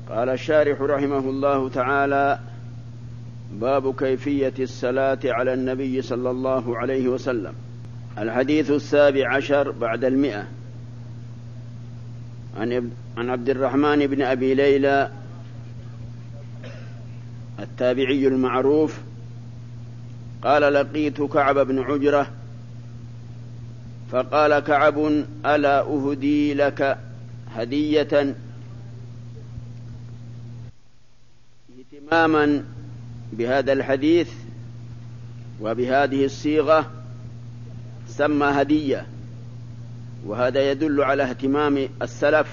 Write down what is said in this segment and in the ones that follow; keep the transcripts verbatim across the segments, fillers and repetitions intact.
قال الشارح رحمه الله تعالى: باب كيفية الصلاة على النبي صلى الله عليه وسلم. الحديث السابع عشر بعد المئة. عن عبد الرحمن بن أبي ليلى التابعي المعروف قال: لقيت كعب بن عجرة فقال كعب: ألا أهدي لك هدية؟ اهتماما بهذا الحديث وبهذه الصيغة سمى هدية، وهذا يدل على اهتمام السلف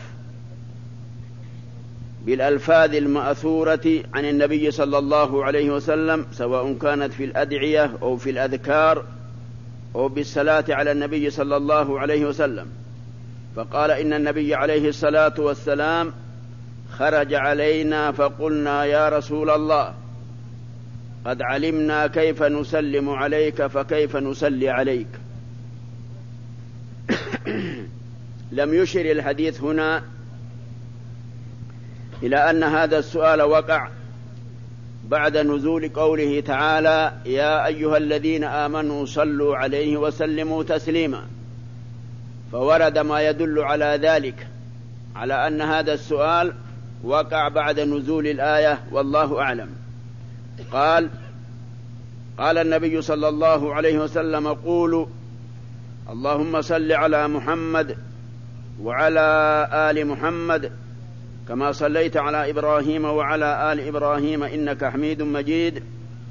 بالألفاظ المأثورة عن النبي صلى الله عليه وسلم، سواء كانت في الأدعية أو في الأذكار أو بالصلاة على النبي صلى الله عليه وسلم. فقال: إن النبي عليه الصلاة والسلام خرج علينا فقلنا: يا رسول الله، قد علمنا كيف نسلم عليك فكيف نصلي عليك. لم يشر الحديث هنا إلى أن هذا السؤال وقع بعد نزول قوله تعالى: يا أيها الذين آمنوا صلوا عليه وسلموا تسليما، فورد ما يدل على ذلك، على أن هذا السؤال وقع بعد نزول الآية، والله أعلم. قال قال النبي صلى الله عليه وسلم: قولوا اللهم صل على محمد وعلى آل محمد كما صليت على إبراهيم وعلى آل إبراهيم إنك حميد مجيد،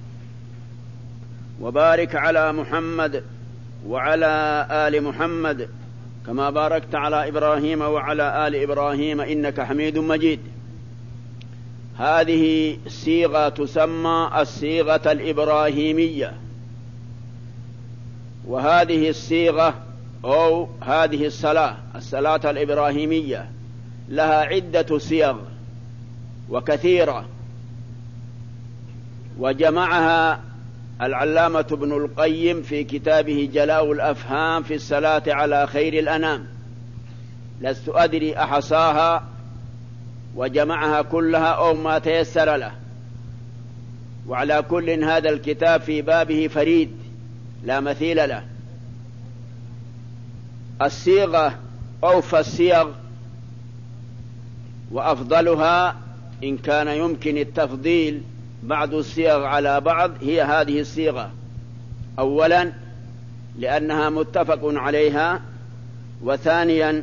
وبارك على محمد وعلى آل محمد كما باركت على إبراهيم وعلى آل إبراهيم إنك حميد مجيد. هذه الصيغة تسمى الصيغة الإبراهيمية، وهذه الصيغة أو هذه الصلاة الصلاة الإبراهيمية لها عدة صيغ وكثيرة، وجمعها العلامة ابن القيم في كتابه جلاء الأفهام في الصلاة على خير الأنام. لست أدري أحصاها وجمعها كلها أو ما تيسر له، وعلى كل هذا الكتاب في بابه فريد لا مثيل له. الصيغة أوفى الصيغ وأفضلها إن كان يمكن التفضيل بعض الصيغ على بعض هي هذه الصيغة، أولا لأنها متفق عليها، وثانيا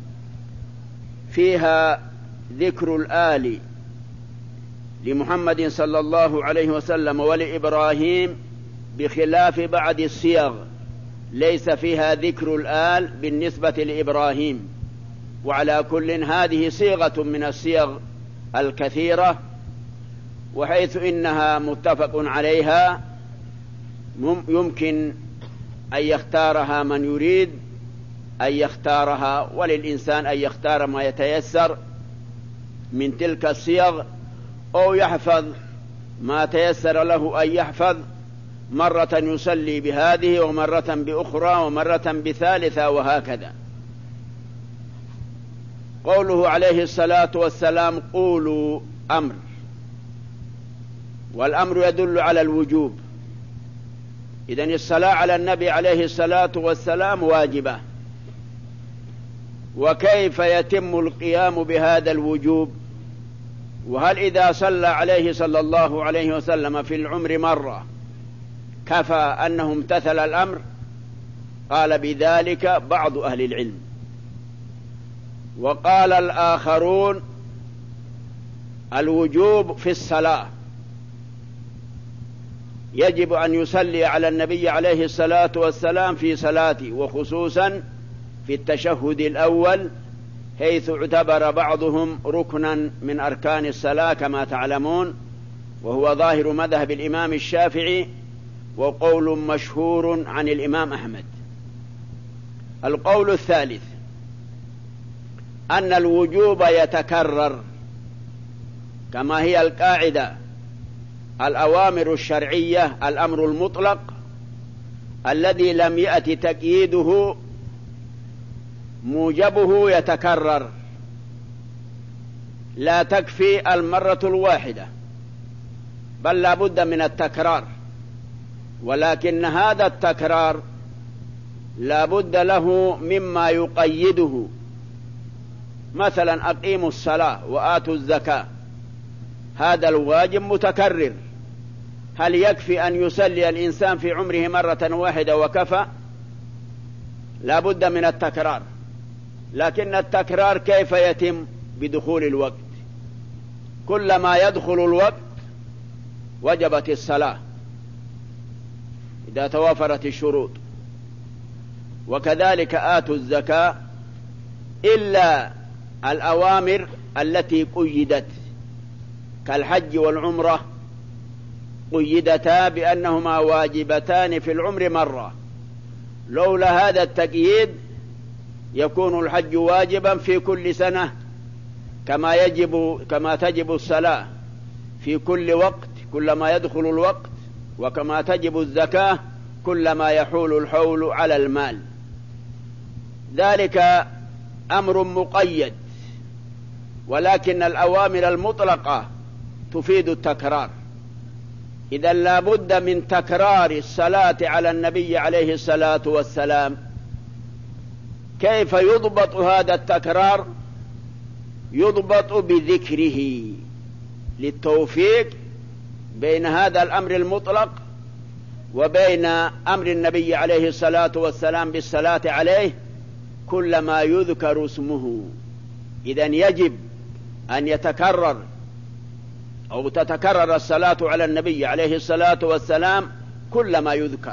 فيها ذكر الآل لمحمد صلى الله عليه وسلم ولإبراهيم، بخلاف بعض الصيغ ليس فيها ذكر الآل بالنسبة لإبراهيم. وعلى كل هذه صيغة من الصيغ الكثيرة، وحيث إنها متفق عليها يمكن أن يختارها من يريد أن يختارها، وللإنسان أن يختار ما يتيسر من تلك الصيغ، أو يحفظ ما تيسر له أن يحفظ، مرة يصلي بهذه ومرة بأخرى ومرة بثالثة وهكذا. قوله عليه الصلاة والسلام: قولوا أمر، والأمر يدل على الوجوب، إذن الصلاة على النبي عليه الصلاة والسلام واجبة. وكيف يتم القيام بهذا الوجوب؟ وهل إذا صلى عليه صلى الله عليه وسلم في العمر مرة كفى أنه امتثل الأمر؟ قال بذلك بعض أهل العلم، وقال الآخرون: الوجوب في الصلاة، يجب أن يصلي على النبي عليه الصلاة والسلام في صلاته، وخصوصا في التشهد الأول، حيث اعتبر بعضهم ركنا من أركان الصلاة كما تعلمون، وهو ظاهر مذهب الإمام الشافعي وقول مشهور عن الإمام أحمد. القول الثالث أن الوجوب يتكرر، كما هي القاعدة: الأوامر الشرعية الأمر المطلق الذي لم يأتي تقييده موجبه يتكرر، لا تكفي المرة الواحدة، بل لا بد من التكرار، ولكن هذا التكرار لا بد له مما يقيده. مثلا أقيموا الصلاة وآتوا الزكاة، هذا الواجب متكرر، هل يكفي أن يصلي الإنسان في عمره مرة واحدة وكفى؟ لا بد من التكرار، لكن التكرار كيف يتم؟ بدخول الوقت، كلما يدخل الوقت وجبت الصلاة إذا توافرت الشروط. وكذلك آتوا الزكاة، إلا الأوامر التي قيدت كالحج والعمرة قيدتا بأنهما واجبتان في العمر مرة، لولا هذا التقييد يكون الحج واجبا في كل سنة، كما يجب كما تجب الصلاة في كل وقت كلما يدخل الوقت، وكما تجب الزكاة كلما يحول الحول على المال. ذلك أمر مقيد، ولكن الأوامر المطلقة تفيد التكرار. إذا لا بد من تكرار الصلاة على النبي عليه الصلاة والسلام. كيف يضبط هذا التكرار؟ يضبط بذكره، للتوفيق بين هذا الأمر المطلق وبين أمر النبي عليه الصلاة والسلام بالصلاة عليه كلما يذكر اسمه. إذن يجب أن يتكرر أو تتكرر الصلاة على النبي عليه الصلاة والسلام كلما يذكر.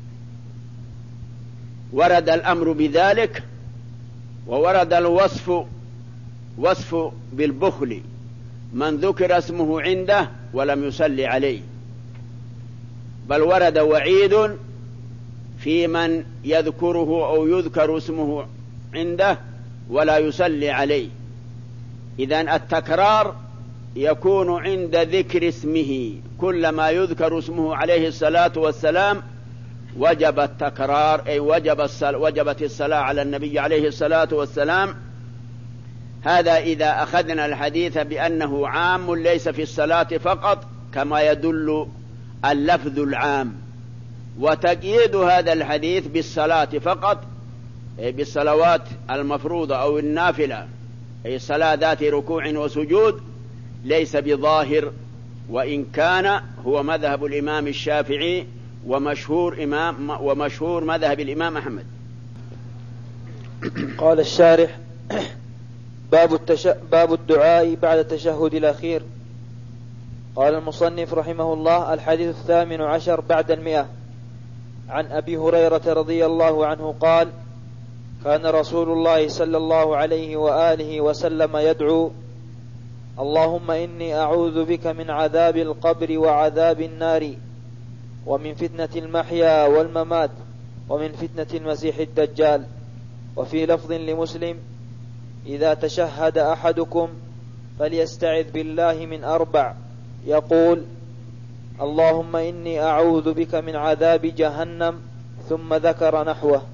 ورد الأمر بذلك، وورد الوصف وصف بالبخل، من ذكر اسمه عنده ولم يصلي عليه، بل ورد وعيد في من يذكره أو يذكر اسمه عنده ولا يصلي عليه. إذن التكرار يكون عند ذكر اسمه، كلما يذكر اسمه عليه الصلاة والسلام وجب التكرار، أي وجب الصلاة وجبت الصلاة على النبي عليه الصلاة والسلام. هذا إذا أخذنا الحديث بأنه عام ليس في الصلاة فقط كما يدل اللفظ العام، وتقييد هذا الحديث بالصلاة فقط، أي بالصلوات المفروضة أو النافلة، أي صلاة ذات ركوع وسجود، ليس بظاهر، وإن كان هو مذهب الإمام الشافعي ومشهور إمام ومشهور مذهب الإمام أحمد. قال الشارح: باب, التش... باب الدعاء بعد التشهد الأخير. قال المصنف رحمه الله: الحديث الثامن عشر بعد المئة. عن أبي هريرة رضي الله عنه قال: كان رسول الله صلى الله عليه وآله وسلم يدعو: اللهم إني أعوذ بك من عذاب القبر وعذاب النار ومن فتنة المحيا والممات ومن فتنة المسيح الدجال. وفي لفظ لمسلم: إذا تشهد أحدكم فليستعذ بالله من أربع، يقول: اللهم إني أعوذ بك من عذاب جهنم، ثم ذكر نحوه.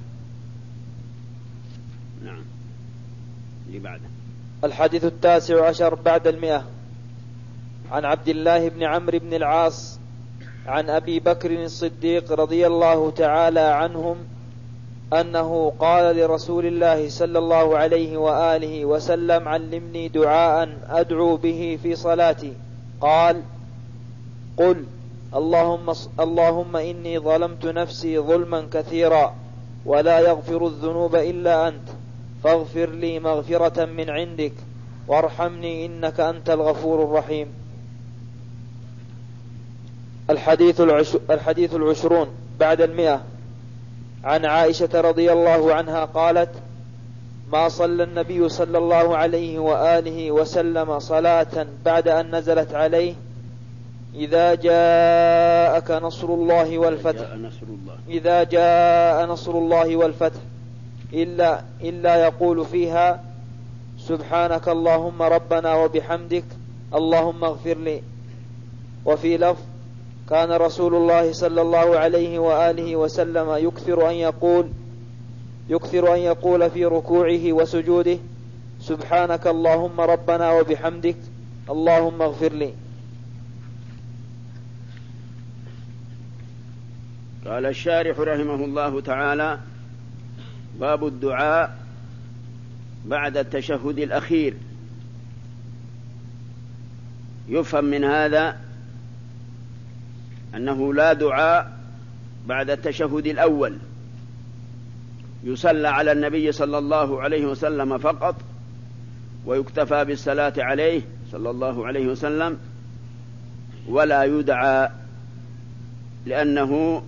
نعم. اللي بعده. الحديث التاسع عشر بعد المئة. عن عبد الله بن عمرو بن العاص عن أبي بكر الصديق رضي الله تعالى عنهم أنه قال لرسول الله صلى الله عليه وآله وسلم: علمني دعاء أدعو به في صلاتي. قال: قل اللهم, اللهم إني ظلمت نفسي ظلما كثيرا ولا يغفر الذنوب إلا أنت، فاغفر لي مغفرة من عندك وارحمني إنك أنت الغفور الرحيم. الحديث, العش... الحديث العشرون بعد المئة. عن عائشة رضي الله عنها قالت: ما صلى النبي صلى الله عليه وآله وسلم صلاة بعد أن نزلت عليه: إذا جاءك نصر الله والفتح إذا جاء نصر الله والفتح إلا, إلا يقول فيها: سبحانك اللهم ربنا وبحمدك اللهم اغفر لي. وفي لفظ: كان رسول الله صلى الله عليه وآله وسلم يكثر أن يقول يكثر أن يقول في ركوعه وسجوده: سبحانك اللهم ربنا وبحمدك اللهم اغفر لي. قال الشارح رحمه الله تعالى: باب الدعاء بعد التشهد الأخير. يفهم من هذا أنه لا دعاء بعد التشهد الأول، يصلى على النبي صلى الله عليه وسلم فقط، ويكتفى بالصلاة عليه صلى الله عليه وسلم، ولا يدعى، لأنه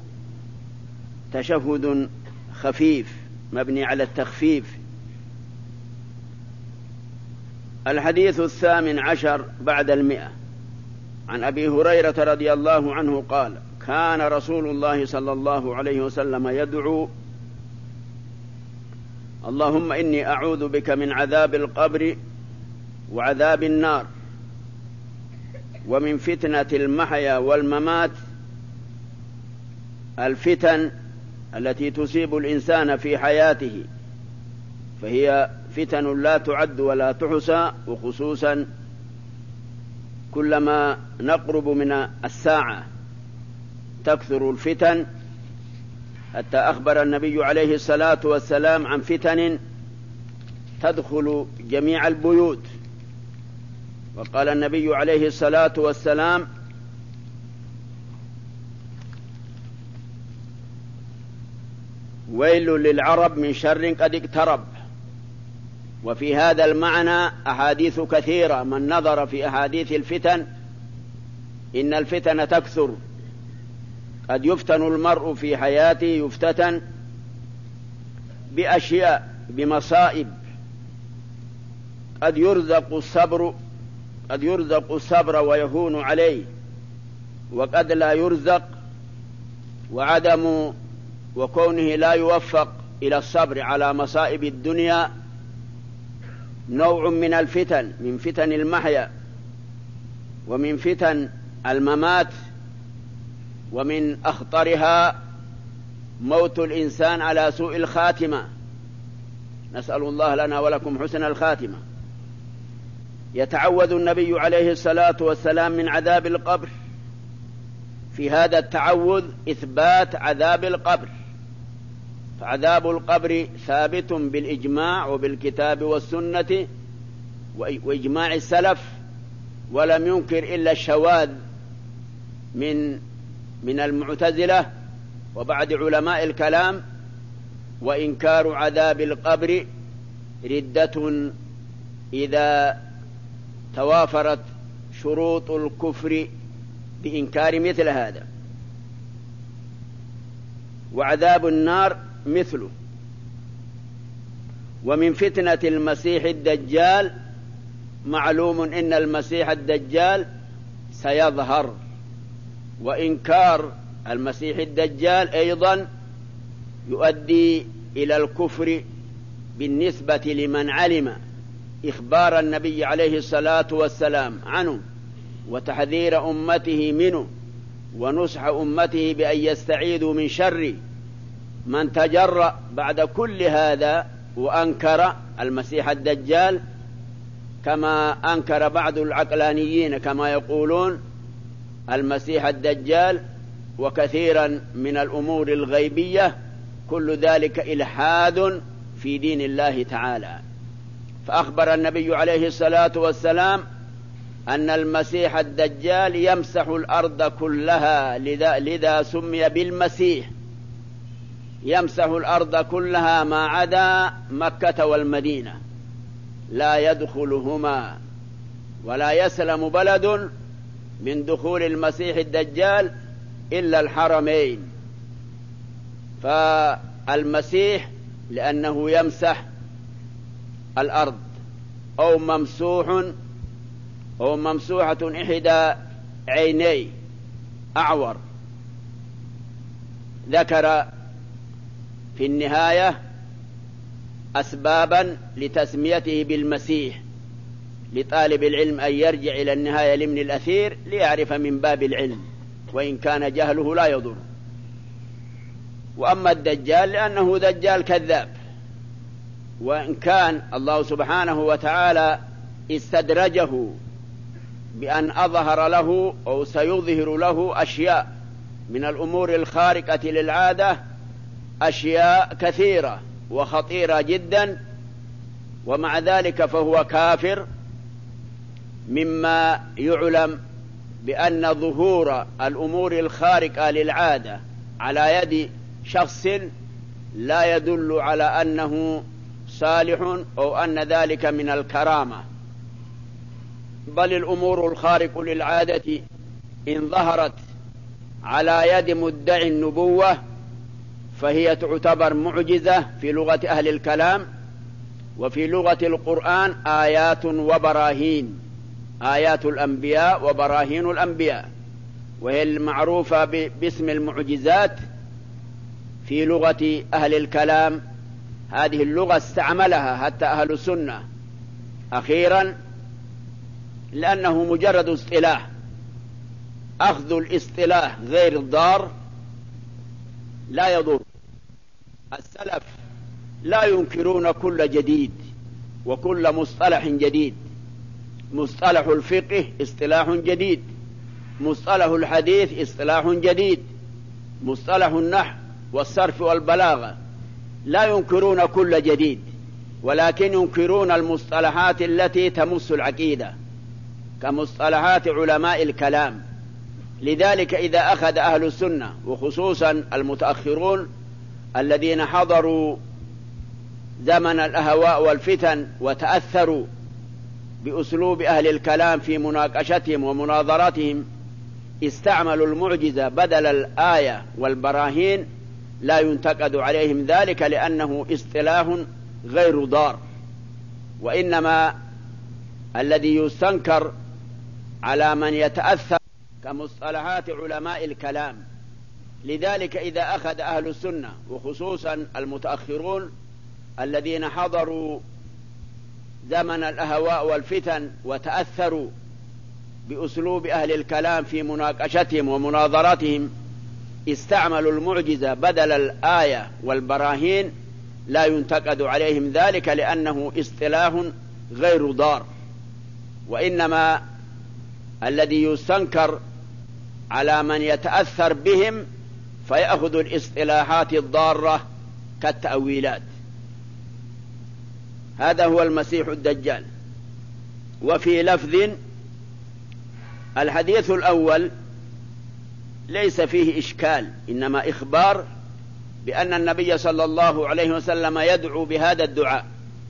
تشهد خفيف مبني على التخفيف. الحديث الثامن عشر بعد المئة عن أبي هريرة رضي الله عنه قال: كان رسول الله صلى الله عليه وسلم يدعو: اللهم إني أعوذ بك من عذاب القبر وعذاب النار ومن فتنة المحيا والممات. الفتن التي تصيب الإنسان في حياته فهي فتن لا تعد ولا تحصى، وخصوصا كلما نقرب من الساعة تكثر الفتن، حتى أخبر النبي عليه الصلاة والسلام عن فتن تدخل جميع البيوت. وقال النبي عليه الصلاة والسلام: ويل للعرب من شر قد اقترب. وفي هذا المعنى أحاديث كثيرة، من نظر في أحاديث الفتن إن الفتن تكثر، قد يفتن المرء في حياته، يفتتن بأشياء، بمصائب، قد يرزق الصبر قد يرزق الصبر ويهون عليه، وقد لا يرزق، وعدم وكونه لا يوفق إلى الصبر على مصائب الدنيا نوع من الفتن، من فتن المحيا ومن فتن الممات، ومن أخطرها موت الإنسان على سوء الخاتمة، نسأل الله لنا ولكم حسن الخاتمة. يتعوذ النبي عليه الصلاة والسلام من عذاب القبر. في هذا التعوذ إثبات عذاب القبر، فعذاب القبر ثابت بالإجماع وبالكتاب والسنة وإجماع السلف، ولم ينكر إلا الشواذ من من المعتزلة وبعد علماء الكلام. وإنكار عذاب القبر ردة إذا توافرت شروط الكفر بإنكار مثل هذا. وعذاب النار مثله. ومن فتنة المسيح الدجال معلوم إن المسيح الدجال سيظهر، وإنكار المسيح الدجال أيضا يؤدي إلى الكفر بالنسبة لمن علم إخبار النبي عليه الصلاة والسلام عنه، وتحذير أمته منه، ونصح أمته بأن يستعيذوا من شر من تجرأ بعد كل هذا وأنكر المسيح الدجال، كما أنكر بعض العقلانيين كما يقولون المسيح الدجال وكثيرا من الأمور الغيبية، كل ذلك إلحاد في دين الله تعالى. فأخبر النبي عليه الصلاة والسلام أن المسيح الدجال يمسح الأرض كلها، لذا, لذا سمي بالمسيح، يمسح الأرض كلها ما عدا مكة والمدينة، لا يدخلهما ولا يسلم بلد من دخول المسيح الدجال إلا الحرمين. فالمسيح لأنه يمسح الأرض، أو ممسوح أو ممسوحة إحدى عينيه أعور. ذكر في النهاية أسبابا لتسميته بالمسيح، لطالب العلم أن يرجع إلى النهاية لابن الأثير ليعرف من باب العلم، وإن كان جهله لا يضر. وأما الدجال لأنه دجال كذاب، وإن كان الله سبحانه وتعالى استدرجه بأن أظهر له أو سيظهر له أشياء من الأمور الخارقة للعادة، أشياء كثيرة وخطيرة جدا، ومع ذلك فهو كافر، مما يعلم بأن ظهور الأمور الخارقة للعادة على يد شخص لا يدل على أنه صالح أو أن ذلك من الكرامة، بل الأمور الخارقة للعادة إن ظهرت على يد مدعي النبوة فهي تعتبر معجزة في لغة أهل الكلام، وفي لغة القرآن آيات وبراهين، آيات الأنبياء وبراهين الأنبياء، وهي المعروفة باسم المعجزات في لغة أهل الكلام. هذه اللغة استعملها حتى أهل السنة أخيرا، لأنه مجرد اصطلاح، أخذ الاصطلاح غير الضار لا يضر. السلف لا ينكرون كل جديد وكل مصطلح جديد. مصطلح الفقه اصطلاح جديد، مصطلح الحديث اصطلاح جديد، مصطلح النحو والصرف والبلاغة، لا ينكرون كل جديد، ولكن ينكرون المصطلحات التي تمس العقيدة كمصطلحات علماء الكلام. لذلك إذا أخذ أهل السنة وخصوصا المتأخرون الذين حضروا زمن الأهواء والفتن وتأثروا بأسلوب أهل الكلام في مناقشتهم ومناظرتهم، استعملوا المعجزة بدل الآية والبراهين، لا ينتقد عليهم ذلك لأنه اصطلاح غير ضار، وإنما الذي يستنكر على من يتأثر كمصطلحات علماء الكلام. لذلك إذا أخذ أهل السنة وخصوصا المتأخرون الذين حضروا زمن الأهواء والفتن وتأثروا بأسلوب أهل الكلام في مناقشتهم ومناظرتهم، استعملوا المعجزة بدل الآية والبراهين، لا ينتقد عليهم ذلك لأنه اصطلاح غير ضار، وإنما الذي يستنكر على من يتأثر بهم فيأخذ الاصطلاحات الضارة كالتأويلات. هذا هو المسيح الدجال. وفي لفظ الحديث الأول ليس فيه إشكال، إنما إخبار بأن النبي صلى الله عليه وسلم يدعو بهذا الدعاء،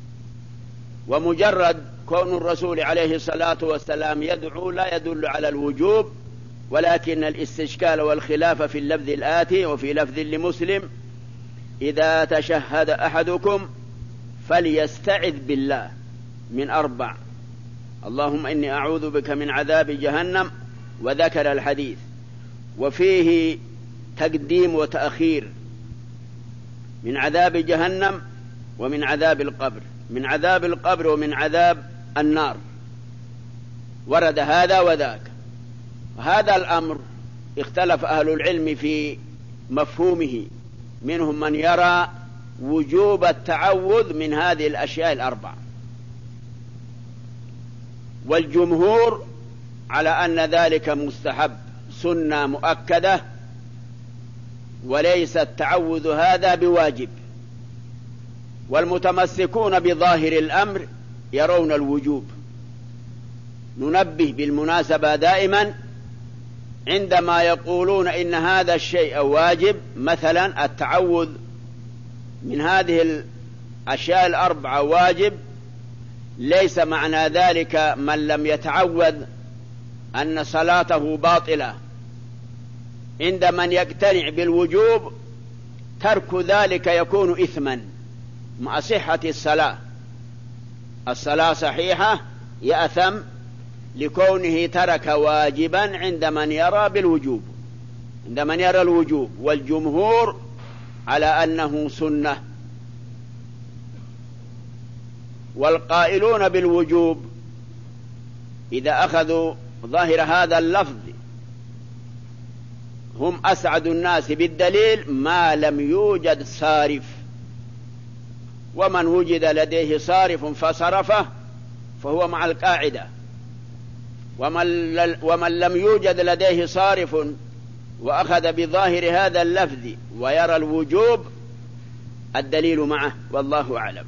ومجرد كون الرسول عليه الصلاة والسلام يدعو لا يدل على الوجوب، ولكن الاستشكال والخلاف في اللفظ الآتي. وفي لفظ لمسلم: إذا تشهد أحدكم فليستعذ بالله من أربع: اللهم إني أعوذ بك من عذاب جهنم، وذكر الحديث. وفيه تقديم وتأخير من عذاب جهنم ومن عذاب القبر، من عذاب القبر ومن عذاب النار، ورد هذا وذاك. هذا الأمر اختلف أهل العلم في مفهومه، منهم من يرى وجوب التعوذ من هذه الأشياء الأربع، والجمهور على أن ذلك مستحب سنة مؤكدة، وليس التعوذ هذا بواجب. والمتمسكون بظاهر الأمر يرون الوجوب. ننبه بالمناسبة دائما عندما يقولون إن هذا الشيء واجب، مثلا التعوذ من هذه الأشياء الأربعة واجب، ليس معنى ذلك من لم يتعوذ أن صلاته باطلة. عند من يقتنع بالوجوب ترك ذلك يكون إثما مع صحة الصلاة. الصلاة صحيحة، يأثم لكونه ترك واجبا عند من يرى بالوجوب، عند من يرى الوجوب، والجمهور على أنه سنة. والقائلون بالوجوب إذا أخذوا ظاهر هذا اللفظ هم أسعد الناس بالدليل ما لم يوجد صارف. ومن وجد لديه صارف فصرفه فهو مع القاعدة، ومن لم يوجد لديه صارف وأخذ بظاهر هذا اللفظ ويرى الوجوب الدليل معه، والله أعلم.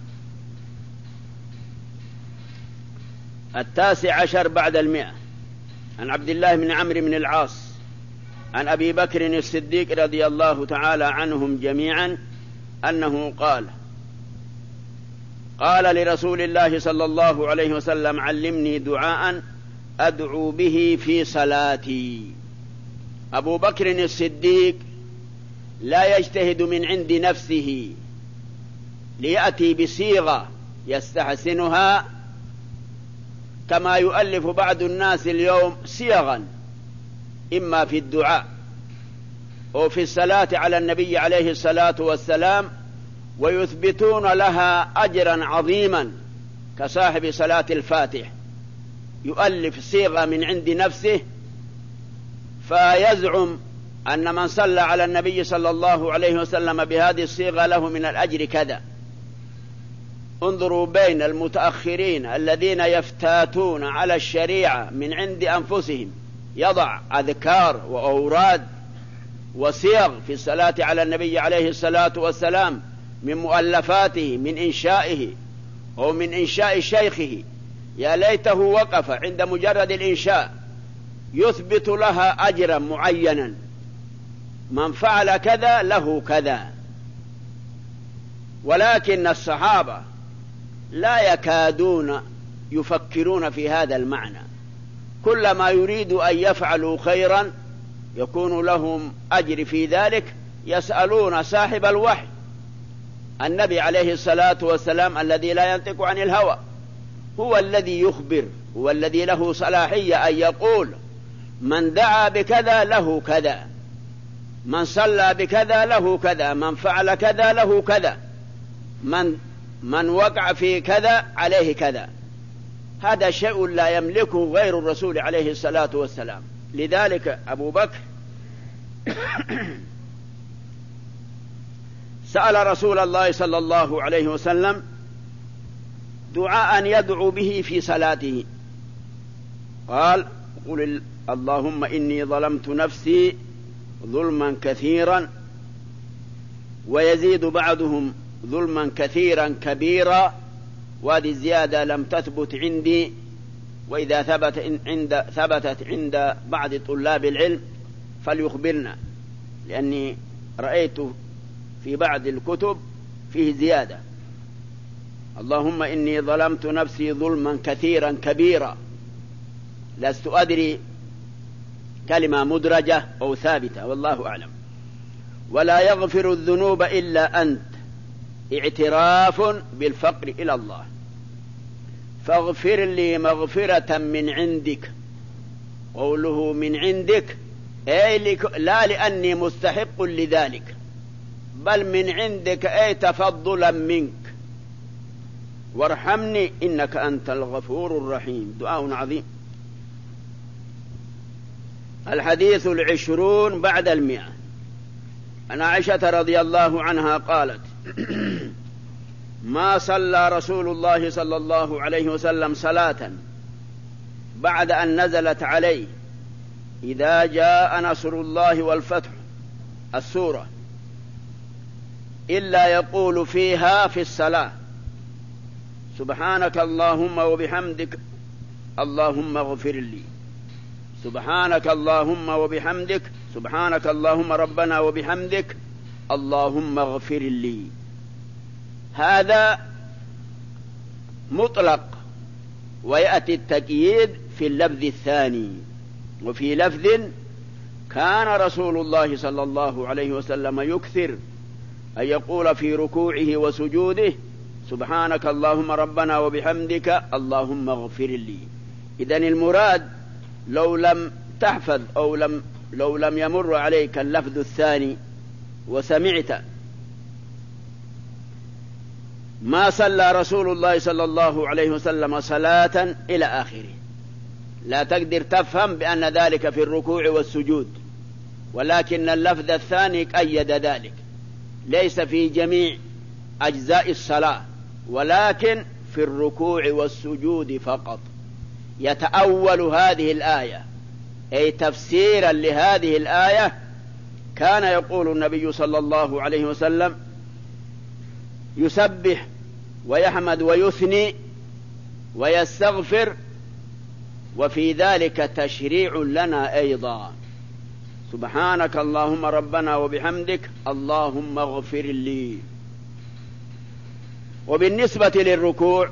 التاسع عشر بعد المئة، عن عبد الله بن عمرو بن العاص عن أبي بكر الصديق رضي الله تعالى عنهم جميعا أنه قال قال لرسول الله صلى الله عليه وسلم: علمني دعاء أدعو به في صلاتي. أبو بكر الصديق لا يجتهد من عند نفسه ليأتي بصيغة يستحسنها كما يؤلف بعض الناس اليوم صيغا إما في الدعاء أو في الصلاة على النبي عليه الصلاة والسلام، ويثبتون لها أجرا عظيما كصاحب صلاة الفاتح، يؤلف صيغة من عند نفسه فيزعم أن من صلى على النبي صلى الله عليه وسلم بهذه الصيغة له من الأجر كذا. انظروا بين المتأخرين الذين يفتاتون على الشريعة من عند أنفسهم، يضع أذكار وأوراد وصيغ في الصلاة على النبي عليه الصلاة والسلام من مؤلفاته من إنشائه أو من إنشاء شيخه، يا ليته وقف عند مجرد الإنشاء يثبت لها أجرا معينا، من فعل كذا له كذا. ولكن الصحابة لا يكادون يفكرون في هذا المعنى، كلما يريد أن يفعلوا خيرا يكون لهم أجر في ذلك يسألون صاحب الوحي النبي عليه الصلاة والسلام الذي لا ينطق عن الهوى، هو الذي يخبر، هو الذي له صلاحية أن يقول من دعا بكذا له كذا، من صلى بكذا له كذا، من فعل كذا له كذا، من من وقع في كذا عليه كذا. هذا شيء لا يملكه غير الرسول عليه الصلاة والسلام. لذلك أبو بكر سأل رسول الله صلى الله عليه وسلم دعاء يدعو به في صلاته، قال: قل اللهم إني ظلمت نفسي ظلما كثيرا، ويزيد بعضهم ظلما كثيرا كبيرا، وهذه الزيادة لم تثبت عندي، وإذا ثبت عند ثبتت عند بعض طلاب العلم فليخبرنا، لأني رأيت في بعض الكتب فيه زيادة: اللهم إني ظلمت نفسي ظلما كثيرا كبيرا. لست أدري كلمة مدرجة أو ثابتة، والله أعلم. ولا يغفر الذنوب إلا أنت، اعتراف بالفقر إلى الله، فاغفر لي مغفرة من عندك. قوله من عندك أي لا لأني مستحق لذلك، بل من عندك أي تفضلا منك، وارحمني إنك أنت الغفور الرحيم. دعاء عظيم. الحديث العشرون بعد المئة، عن عائشة رضي الله عنها قالت: ما صلى رسول الله صلى الله عليه وسلم صلاة بعد أن نزلت عليه إذا جاء نصر الله والفتح السورة إلا يقول فيها في الصلاة: سبحانك اللهم وبحمدك اللهم اغفر لي، سبحانك اللهم وبحمدك، سبحانك اللهم ربنا وبحمدك اللهم اغفر لي. هذا مطلق، ويأتي التقييد في اللفظ الثاني. وفي لفظ: كان رسول الله صلى الله عليه وسلم يكثر أن يقول في ركوعه وسجوده: سبحانك اللهم ربنا وبحمدك اللهم اغفر لي. إذن المراد لو لم تحفظ أو لم لو لم يمر عليك اللفظ الثاني وسمعت: ما صلى رسول الله صلى الله عليه وسلم صلاة إلى آخره، لا تقدر تفهم بأن ذلك في الركوع والسجود، ولكن اللفظ الثاني قيد ذلك، ليس في جميع أجزاء الصلاة، ولكن في الركوع والسجود فقط. يتأول هذه الآية أي تفسيرا لهذه الآية كان يقول النبي صلى الله عليه وسلم يسبح ويحمد ويثني ويستغفر، وفي ذلك تشريع لنا أيضا: سبحانك اللهم ربنا وبحمدك اللهم اغفر لي. وبالنسبة للركوع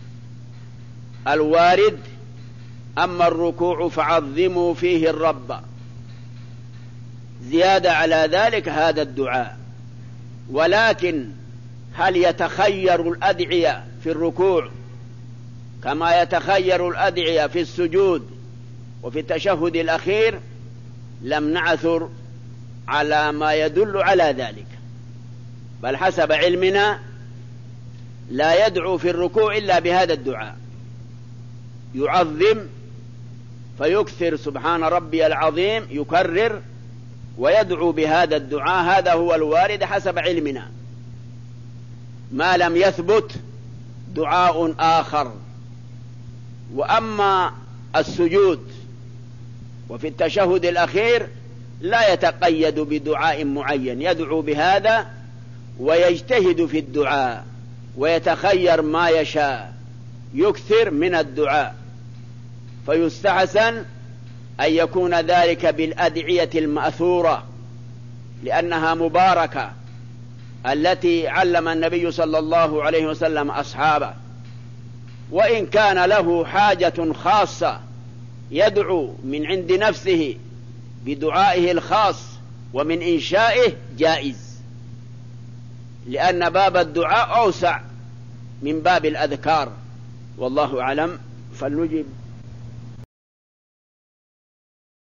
الوارد: أما الركوع فعظموا فيه الرب. زيادة على ذلك هذا الدعاء. ولكن هل يتخير الأدعية في الركوع كما يتخير الأدعية في السجود وفي التشهد الأخير؟ لم نعثر على ما يدل على ذلك، بل حسب علمنا لا يدعو في الركوع إلا بهذا الدعاء، يعظم فيكثر سبحان ربي العظيم، يكرر ويدعو بهذا الدعاء. هذا هو الوارد حسب علمنا، ما لم يثبت دعاء آخر. وأما السجود وفي التشهد الأخير لا يتقيد بدعاء معين، يدعو بهذا ويجتهد في الدعاء ويتخير ما يشاء، يكثر من الدعاء. فيستحسن أن يكون ذلك بالأدعية المأثورة لأنها مباركة، التي علم النبي صلى الله عليه وسلم أصحابه. وإن كان له حاجة خاصة يدعو من عند نفسه بدعائه الخاص ومن إنشائه جائز، لأن باب الدعاء أوسع من باب الأذكار. والله أعلم. فلنجب